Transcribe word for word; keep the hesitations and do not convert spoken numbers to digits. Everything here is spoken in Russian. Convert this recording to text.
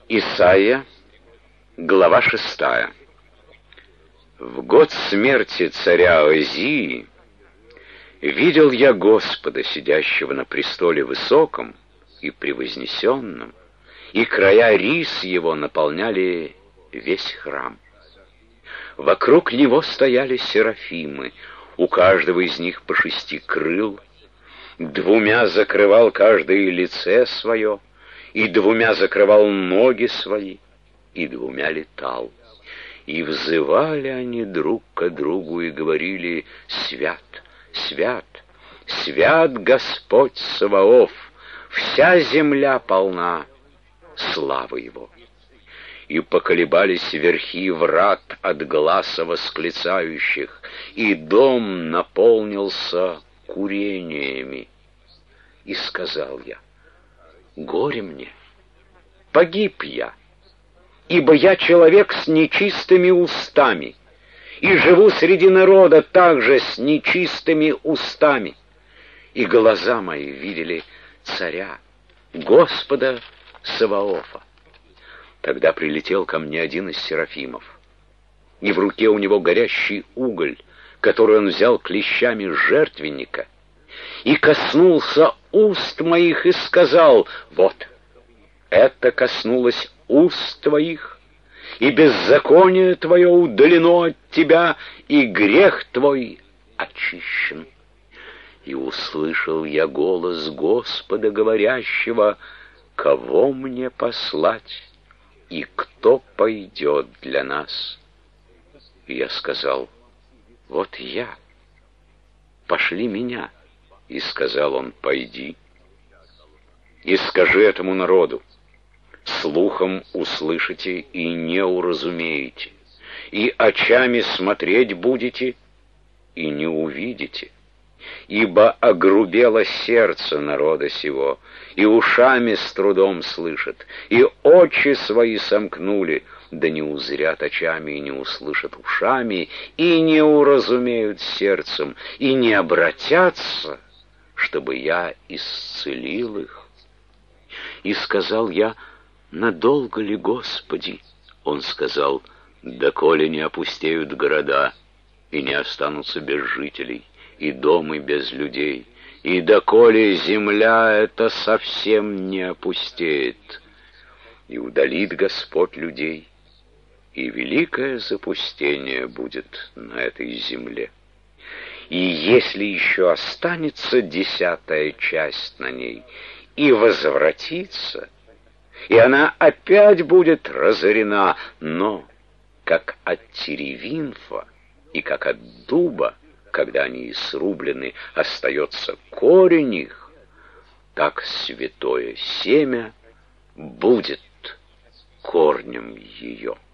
Исайя, глава шестая. В год смерти царя Озии видел я Господа, сидящего на престоле высоком и превознесенном, и края рис его наполняли весь храм. Вокруг него стояли серафимы, у каждого из них по шести крыл, двумя закрывал каждое лице свое, и двумя закрывал ноги свои, и двумя летал. И взывали они друг к другу и говорили: «Свят, свят, свят Господь Саваоф, вся земля полна славы Его». И поколебались верхи врат от гласа восклицающих, и дом наполнился курениями. И сказал я: «Горе мне, погиб я, ибо я человек с нечистыми устами, и живу среди народа также с нечистыми устами, и глаза мои видели царя, Господа Саваофа». Тогда прилетел ко мне один из серафимов, и в руке у него горящий уголь, который он взял клещами жертвенника, и коснулся уст моих и сказал: «Вот, это коснулось уст твоих, и беззаконие твое удалено от тебя, и грех твой очищен». И услышал я голос Господа, говорящего: «Кого мне послать, и кто пойдет для нас?» И я сказал: «Вот я, пошли меня». И сказал он: «Пойди и скажи этому народу: слухом услышите и не уразумеете, и очами смотреть будете и не увидите, ибо огрубело сердце народа сего, и ушами с трудом слышат, и очи свои сомкнули, да не узрят очами и не услышат ушами, и не уразумеют сердцем, и не обратятся, чтобы я исцелил их». И сказал я: «Надолго ли, Господи?» Он сказал: «Доколе не опустеют города, и не останутся без жителей, и дома без людей, и доколе земля эта совсем не опустеет, и удалит Господь людей, и великое запустение будет на этой земле. И если еще останется десятая часть на ней и возвратится, и она опять будет разорена, но как от теревинфа и как от дуба, когда они срублены, остается корень их, так святое семя будет корнем ее».